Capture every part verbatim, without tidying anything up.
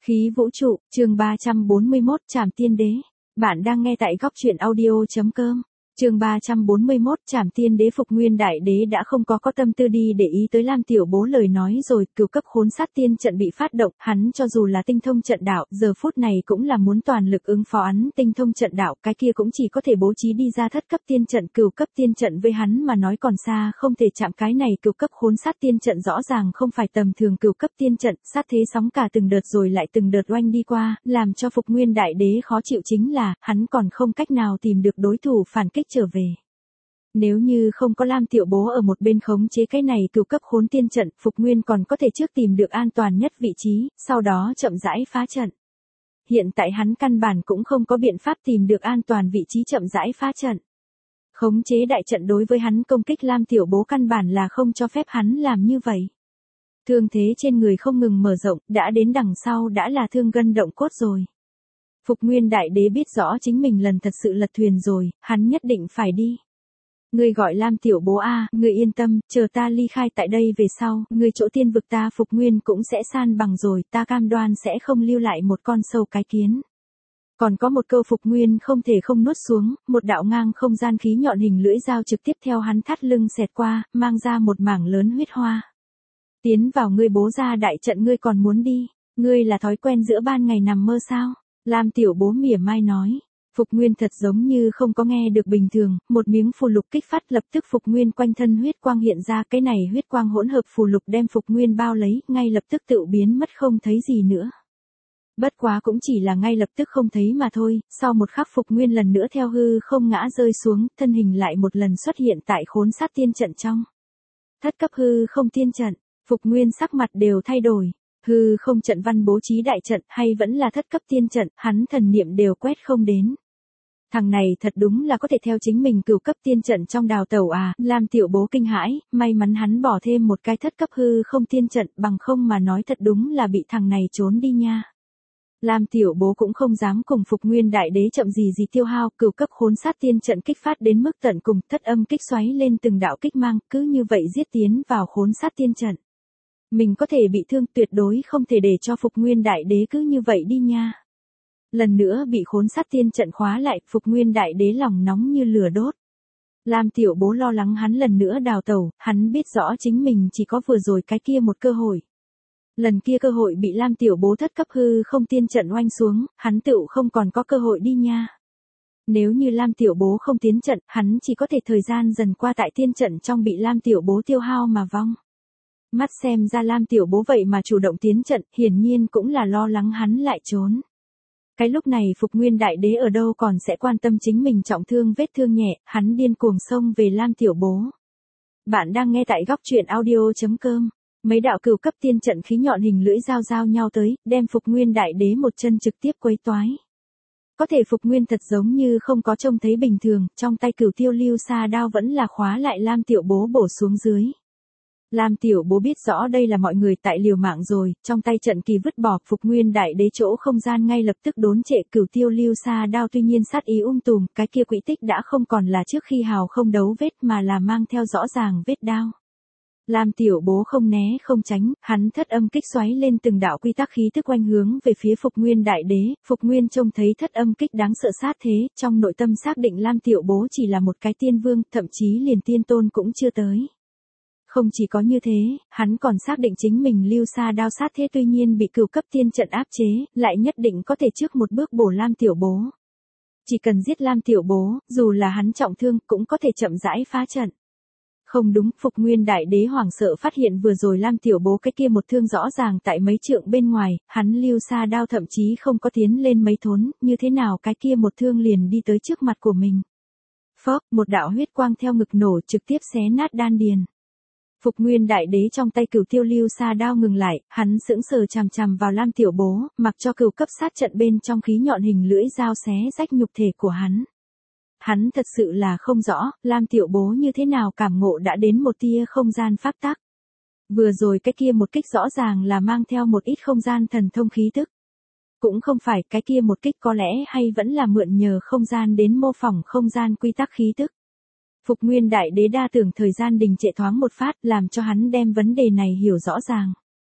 Khí vũ trụ, chương ba trăm bốn mươi mốt, Trảm Tiên Đế. Bạn đang nghe tại góc truyện audio chấm com. Chương ba trăm bốn mươi mốt, Trảm Tiên Đế. Phục Nguyên Đại Đế đã không có có tâm tư đi để ý tới Lam Tiểu Bố lời nói rồi, cửu cấp khốn sát tiên trận bị phát động, hắn cho dù là tinh thông trận đạo, giờ phút này cũng là muốn toàn lực ứng phó hắn tinh thông trận đạo, cái kia cũng chỉ có thể bố trí đi ra thất cấp tiên trận, cửu cấp tiên trận với hắn mà nói còn xa không thể chạm. Cái này cửu cấp khốn sát tiên trận rõ ràng không phải tầm thường cửu cấp tiên trận, sát thế sóng cả từng đợt rồi lại từng đợt oanh đi qua, làm cho Phục Nguyên Đại Đế khó chịu chính là, hắn còn không cách nào tìm được đối thủ phản kích trở về. Nếu như không có Lam Tiểu Bố ở một bên khống chế cái này cửu cấp khốn tiên trận, Phục Nguyên còn có thể trước tìm được an toàn nhất vị trí, sau đó chậm rãi phá trận. Hiện tại hắn căn bản cũng không có biện pháp tìm được an toàn vị trí chậm rãi phá trận. Khống chế đại trận đối với hắn công kích Lam Tiểu Bố căn bản là không cho phép hắn làm như vậy. Thương thế trên người không ngừng mở rộng, đã đến đằng sau đã là thương gân động cốt rồi. Phục Nguyên Đại Đế biết rõ chính mình lần thật sự lật thuyền rồi, hắn nhất định phải đi. Ngươi gọi Lam Tiểu Bố a, à, ngươi yên tâm, chờ ta ly khai tại đây về sau, ngươi chỗ tiên vực ta Phục Nguyên cũng sẽ san bằng rồi, ta cam đoan sẽ không lưu lại một con sâu cái kiến. Còn có một câu Phục Nguyên không thể không nuốt xuống, một đạo ngang không gian khí nhọn hình lưỡi dao trực tiếp theo hắn thắt lưng xẹt qua, mang ra một mảng lớn huyết hoa. Tiến vào ngươi bố ra đại trận ngươi còn muốn đi, ngươi là thói quen giữa ban ngày nằm mơ sao? Lam Tiểu Bố mỉa mai nói. Phục Nguyên thật giống như không có nghe được bình thường, một miếng phù lục kích phát lập tức Phục Nguyên quanh thân huyết quang hiện ra, cái này huyết quang hỗn hợp phù lục đem Phục Nguyên bao lấy, ngay lập tức tự biến mất không thấy gì nữa. Bất quá cũng chỉ là ngay lập tức không thấy mà thôi, sau một khắc Phục Nguyên lần nữa theo hư không ngã rơi xuống, thân hình lại một lần xuất hiện tại khốn sát tiên trận trong. Thất cấp hư không tiên trận, Phục Nguyên sắc mặt đều thay đổi. Hư không trận văn bố trí đại trận hay vẫn là thất cấp tiên trận, hắn thần niệm đều quét không đến. Thằng này thật đúng là có thể theo chính mình cửu cấp tiên trận trong đào tẩu à, Lam Tiểu Bố kinh hãi, may mắn hắn bỏ thêm một cái thất cấp hư không tiên trận, bằng không mà nói thật đúng là bị thằng này trốn đi nha. Lam Tiểu Bố cũng không dám cùng Phục Nguyên Đại Đế chậm gì gì tiêu hao, cửu cấp khốn sát tiên trận kích phát đến mức tận cùng, thất âm kích xoáy lên từng đạo kích mang, cứ như vậy giết tiến vào khốn sát tiên trận. Mình có thể bị thương, tuyệt đối không thể để cho Phục Nguyên Đại Đế cứ như vậy đi nha. Lần nữa bị khốn sát tiên trận khóa lại, Phục Nguyên Đại Đế lòng nóng như lửa đốt. Lam Tiểu Bố lo lắng hắn lần nữa đào tẩu, hắn biết rõ chính mình chỉ có vừa rồi cái kia một cơ hội. Lần kia cơ hội bị Lam Tiểu Bố thất cấp hư không tiên trận oanh xuống, hắn tựu không còn có cơ hội đi nha. Nếu như Lam Tiểu Bố không tiến trận, hắn chỉ có thể thời gian dần qua tại tiên trận trong bị Lam Tiểu Bố tiêu hao mà vong. Mắt xem ra Lam Tiểu Bố vậy mà chủ động tiến trận, hiển nhiên cũng là lo lắng hắn lại trốn. Cái lúc này Phục Nguyên Đại Đế ở đâu còn sẽ quan tâm chính mình trọng thương vết thương nhẹ, hắn điên cuồng xông về Lam Tiểu Bố. Bạn đang nghe tại góc truyện audio chấm com. Mấy đạo cửu cấp tiên trận khí nhọn hình lưỡi dao giao nhau tới, đem Phục Nguyên Đại Đế một chân trực tiếp quấy toái. Có thể Phục Nguyên thật giống như không có trông thấy bình thường, trong tay Cửu Tiêu Lưu Sa đao vẫn là khóa lại Lam Tiểu Bố bổ xuống dưới. Lam Tiểu Bố biết rõ đây là mọi người tại liều mạng rồi, trong tay trận kỳ vứt bỏ, Phục Nguyên Đại Đế chỗ không gian ngay lập tức đốn trệ, Cửu Tiêu Lưu Sa đao tuy nhiên sát ý um tùm, cái kia quỹ tích đã không còn là trước khi hào không đấu vết mà là mang theo rõ ràng vết đao. Lam Tiểu Bố không né không tránh, hắn thất âm kích xoáy lên từng đạo quy tắc khí tức oanh hướng về phía Phục Nguyên Đại Đế, Phục Nguyên trông thấy thất âm kích đáng sợ sát thế, trong nội tâm xác định Lam Tiểu Bố chỉ là một cái tiên vương, thậm chí liền tiên tôn cũng chưa tới. Không chỉ có như thế, hắn còn xác định chính mình lưu sa đao sát thế tuy nhiên bị cửu cấp tiên trận áp chế, lại nhất định có thể trước một bước bổ Lam Tiểu Bố. Chỉ cần giết Lam Tiểu Bố, dù là hắn trọng thương cũng có thể chậm rãi phá trận. Không đúng, Phục Nguyên Đại Đế hoảng sợ phát hiện vừa rồi Lam Tiểu Bố cái kia một thương rõ ràng tại mấy trượng bên ngoài, hắn lưu sa đao thậm chí không có tiến lên mấy thốn, như thế nào cái kia một thương liền đi tới trước mặt của mình. Phốc, một đạo huyết quang theo ngực nổ trực tiếp xé nát đan điền. Phục Nguyên Đại Đế trong tay Cửu Tiêu Lưu Sa đao ngừng lại, hắn sững sờ chằm chằm vào Lam Tiểu Bố, mặc cho cửu cấp sát trận bên trong khí nhọn hình lưỡi dao xé rách nhục thể của hắn. Hắn thật sự là không rõ, Lam Tiểu Bố như thế nào cảm ngộ đã đến một tia không gian pháp tắc. Vừa rồi cái kia một kích rõ ràng là mang theo một ít không gian thần thông khí tức. Cũng không phải cái kia một kích có lẽ hay vẫn là mượn nhờ không gian đến mô phỏng không gian quy tắc khí tức. Phục Nguyên Đại Đế đa tưởng thời gian đình trệ thoáng một phát làm cho hắn đem vấn đề này hiểu rõ ràng.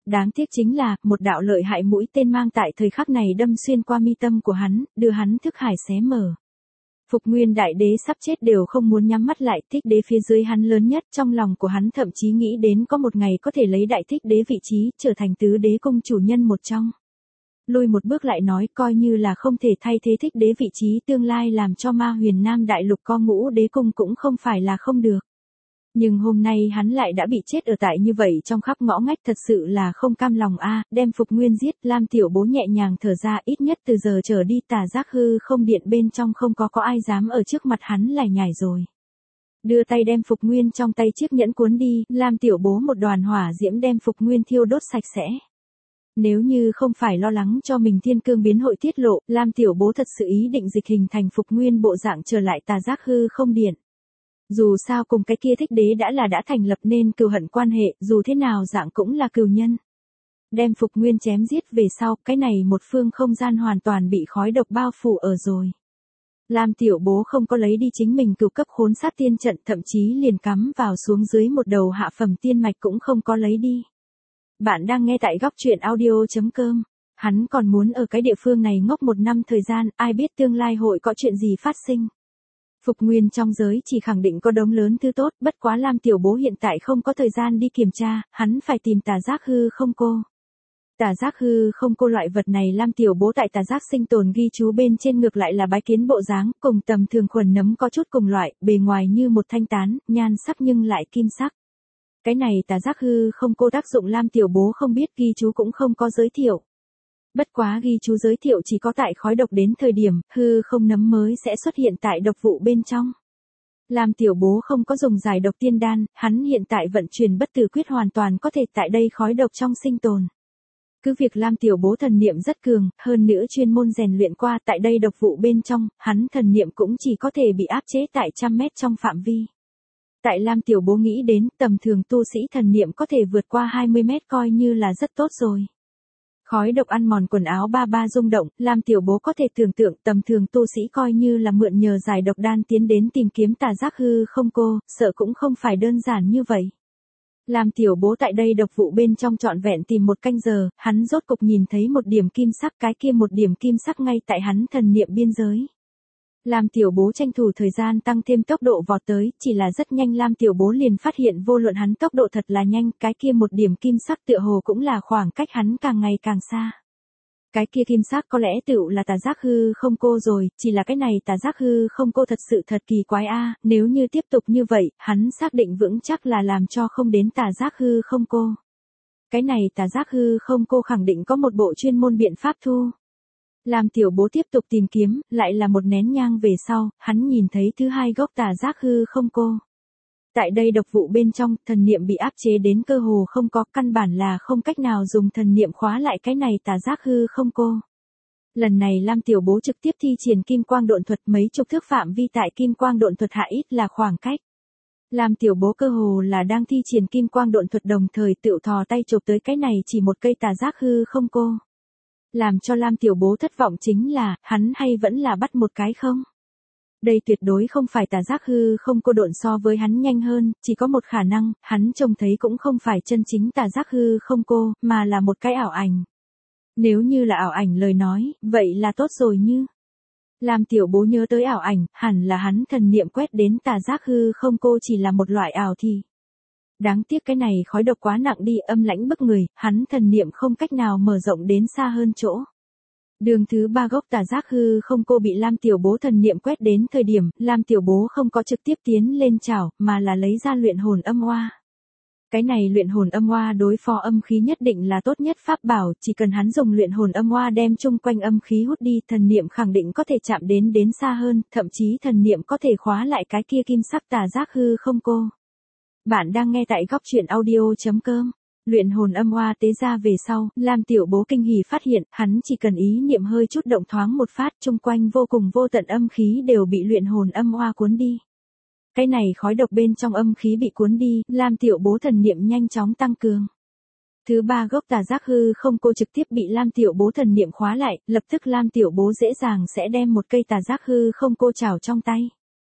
Đáng tiếc chính là, một đạo lợi hại mũi tên mang tại thời khắc này đâm xuyên qua mi tâm của hắn, đưa hắn thức hải xé mở. Phục Nguyên Đại Đế sắp chết đều không muốn nhắm mắt lại, Thích Đế phía dưới hắn lớn nhất, trong lòng của hắn thậm chí nghĩ đến có một ngày có thể lấy Đại Thích Đế vị trí, trở thành tứ đế cung chủ nhân một trong. Lùi một bước lại nói, coi như là không thể thay thế Thích Đế vị trí tương lai làm cho Ma Huyền Nam Đại Lục co ngũ đế cung cũng không phải là không được. Nhưng hôm nay hắn lại đã bị chết ở tại như vậy trong khắp ngõ ngách, thật sự là không cam lòng a. Đem Phục Nguyên giết, Lam Tiểu Bố nhẹ nhàng thở ra, ít nhất từ giờ trở đi Tà Giác hư không điện bên trong không có có ai dám ở trước mặt hắn lải nhải rồi. Đưa tay đem Phục Nguyên trong tay chiếc nhẫn cuốn đi, Lam Tiểu Bố một đoàn hỏa diễm đem Phục Nguyên thiêu đốt sạch sẽ. Nếu như không phải lo lắng cho mình thiên cương biến hội tiết lộ, Lam Tiểu Bố thật sự ý định dịch hình thành Phục Nguyên bộ dạng trở lại Tà Giác hư không điện. Dù sao cùng cái kia Thích Đế đã là đã thành lập nên cừu hận quan hệ, dù thế nào dạng cũng là cừu nhân. Đem Phục Nguyên chém giết về sau, cái này một phương không gian hoàn toàn bị khói độc bao phủ ở rồi. Lam Tiểu Bố không có lấy đi chính mình cửu cấp khốn sát tiên trận, thậm chí liền cắm vào xuống dưới một đầu hạ phẩm tiên mạch cũng không có lấy đi. Bạn đang nghe tại góc truyện audio chấm com. Hắn còn muốn ở cái địa phương này ngốc một năm thời gian, ai biết tương lai hội có chuyện gì phát sinh. Phục Nguyên trong giới chỉ khẳng định có đống lớn thứ tốt, bất quá Lam Tiểu Bố hiện tại không có thời gian đi kiểm tra, hắn phải tìm Tà Giác hư không cô. Tà Giác hư không cô loại vật này Lam Tiểu Bố tại Tà Giác sinh tồn ghi chú bên trên ngược lại là bái kiến bộ dáng, cùng tầm thường khuẩn nấm có chút cùng loại, bề ngoài như một thanh tán, nhan sắc nhưng lại kim sắc. Cái này Tà Giác hư không cô tác dụng Lam Tiểu Bố không biết, ghi chú cũng không có giới thiệu. Bất quá ghi chú giới thiệu chỉ có tại khói độc đến thời điểm, hư không nấm mới sẽ xuất hiện tại độc vụ bên trong. Lam Tiểu Bố không có dùng giải độc tiên đan, hắn hiện tại vận chuyển bất tử quyết hoàn toàn có thể tại đây khói độc trong sinh tồn. Cứ việc Lam Tiểu Bố thần niệm rất cường, hơn nữa chuyên môn rèn luyện qua tại đây độc vụ bên trong, hắn thần niệm cũng chỉ có thể bị áp chế tại trăm mét trong phạm vi. Tại Lam Tiểu Bố nghĩ đến, tầm thường tu sĩ thần niệm có thể vượt qua hai mươi mét coi như là rất tốt rồi. Khói độc ăn mòn quần áo ba ba rung động, Lam Tiểu Bố có thể tưởng tượng tầm thường tu sĩ coi như là mượn nhờ giải độc đan tiến đến tìm kiếm Tà Giác hư không cô, sợ cũng không phải đơn giản như vậy. Lam Tiểu Bố tại đây độc vụ bên trong trọn vẹn tìm một canh giờ, hắn rốt cục nhìn thấy một điểm kim sắc, cái kia một điểm kim sắc ngay tại hắn thần niệm biên giới. Lam Tiểu Bố tranh thủ thời gian tăng thêm tốc độ vọt tới, chỉ là rất nhanh Lam Tiểu Bố liền phát hiện vô luận hắn tốc độ thật là nhanh, cái kia một điểm kim sắc tựa hồ cũng là khoảng cách hắn càng ngày càng xa. Cái kia kim sắc có lẽ tựu là Tà Giác hư không cô rồi, chỉ là cái này Tà Giác hư không cô thật sự thật kỳ quái a, nếu như tiếp tục như vậy, hắn xác định vững chắc là làm cho không đến Tà Giác hư không cô. Cái này Tà Giác hư không cô khẳng định có một bộ chuyên môn biện pháp thu. Lam Tiểu Bố tiếp tục tìm kiếm, lại là một nén nhang về sau, hắn nhìn thấy thứ hai gốc Tà Giác hư không cô. Tại đây độc vụ bên trong, thần niệm bị áp chế đến cơ hồ không có, căn bản là không cách nào dùng thần niệm khóa lại cái này Tà Giác hư không cô. Lần này Lam Tiểu Bố trực tiếp thi triển kim quang độn thuật, mấy chục thước phạm vi tại kim quang độn thuật hạ ít là khoảng cách. Lam Tiểu Bố cơ hồ là đang thi triển kim quang độn thuật đồng thời tự thò tay chụp tới cái này chỉ một cây Tà Giác hư không cô. Làm cho Lam Tiểu Bố thất vọng chính là, hắn hay vẫn là bắt một cái không? Đây tuyệt đối không phải Tà Giác hư không cô độn so với hắn nhanh hơn, chỉ có một khả năng, hắn trông thấy cũng không phải chân chính Tà Giác hư không cô, mà là một cái ảo ảnh. Nếu như là ảo ảnh lời nói, vậy là tốt rồi như. Lam Tiểu Bố nhớ tới ảo ảnh, hẳn là hắn thần niệm quét đến Tà Giác hư không cô chỉ là một loại ảo thì. Đáng tiếc cái này khói độc quá nặng đi, âm lãnh bức người, hắn thần niệm không cách nào mở rộng đến xa hơn chỗ. Đường thứ ba gốc Tà Giác hư không cô bị Lam Tiểu Bố thần niệm quét đến thời điểm, Lam Tiểu Bố không có trực tiếp tiến lên chảo, mà là lấy ra luyện hồn âm oa. Cái này luyện hồn âm oa đối phó âm khí nhất định là tốt nhất pháp bảo, chỉ cần hắn dùng luyện hồn âm oa đem chung quanh âm khí hút đi, thần niệm khẳng định có thể chạm đến đến xa hơn, thậm chí thần niệm có thể khóa lại cái kia kim sắc Tà Giác hư không cô. Bạn đang nghe tại góc truyện audio chấm com. Luyện hồn âm oa tế ra về sau, Lam Tiểu Bố kinh hỉ phát hiện, hắn chỉ cần ý niệm hơi chút động thoáng một phát, chung quanh vô cùng vô tận âm khí đều bị luyện hồn âm oa cuốn đi. Cái này khói độc bên trong âm khí bị cuốn đi, Lam Tiểu Bố thần niệm nhanh chóng tăng cường. Thứ ba gốc Tà Giác hư không cô trực tiếp bị Lam Tiểu Bố thần niệm khóa lại, lập tức Lam Tiểu Bố dễ dàng sẽ đem một cây Tà Giác hư không cô chảo trong tay.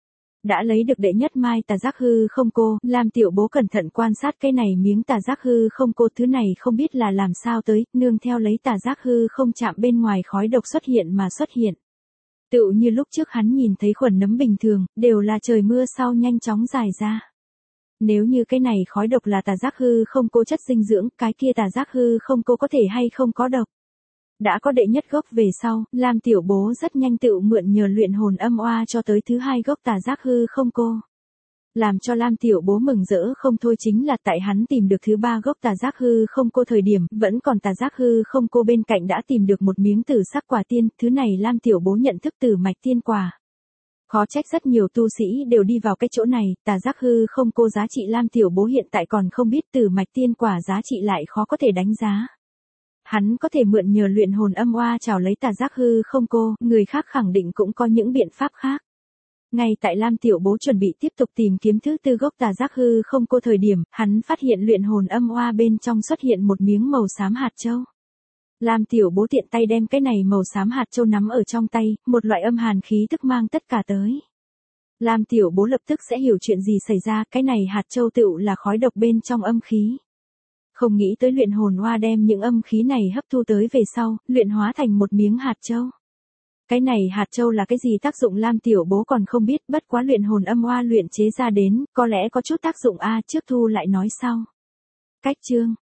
Đã lấy được đệ nhất mai tà giác hư không cô, Lam Tiểu Bố cẩn thận quan sát cái này miếng tà giác hư không cô, thứ này không biết là làm sao tới, nương theo lấy tà giác hư không chạm bên ngoài khói độc xuất hiện mà xuất hiện. Tựu như lúc trước hắn nhìn thấy khuẩn nấm bình thường, đều là trời mưa sau nhanh chóng dài ra. Nếu như cái này khói độc là tà giác hư không cô chất dinh dưỡng, cái kia tà giác hư không cô có thể hay không có độc. Đã có đệ nhất gốc về sau, Lam Tiểu Bố rất nhanh tựu mượn nhờ luyện hồn âm oa cho tới thứ hai gốc tà giác hư không cô. Làm cho Lam Tiểu Bố mừng rỡ không thôi chính là tại hắn tìm được thứ ba gốc tà giác hư không cô thời điểm, vẫn còn tà giác hư không cô bên cạnh đã tìm được một miếng tử sắc quả tiên, thứ này Lam Tiểu Bố nhận thức tử mạch tiên quả. Khó trách rất nhiều tu sĩ đều đi vào cái chỗ này, tà giác hư không cô giá trị Lam Tiểu Bố hiện tại còn không biết tử mạch tiên quả giá trị lại khó có thể đánh giá. Hắn có thể mượn nhờ luyện hồn âm oa trào lấy tà giác hư không cô, người khác khẳng định cũng có những biện pháp khác. Ngay tại Lam Tiểu Bố chuẩn bị tiếp tục tìm kiếm thứ tư gốc tà giác hư không cô thời điểm, hắn phát hiện luyện hồn âm oa bên trong xuất hiện một miếng màu xám hạt châu. Lam Tiểu Bố tiện tay đem cái này màu xám hạt châu nắm ở trong tay, một loại âm hàn khí tức mang tất cả tới. Lam Tiểu Bố lập tức sẽ hiểu chuyện gì xảy ra, cái này hạt châu tựu là khói độc bên trong âm khí. Không nghĩ tới luyện hồn oa đem những âm khí này hấp thu tới về sau, luyện hóa thành một miếng hạt châu. Cái này hạt châu là cái gì tác dụng Lam Tiểu Bố còn không biết, bất quá luyện hồn âm oa luyện chế ra đến, có lẽ có chút tác dụng a, trước thu lại nói sau. Cách chương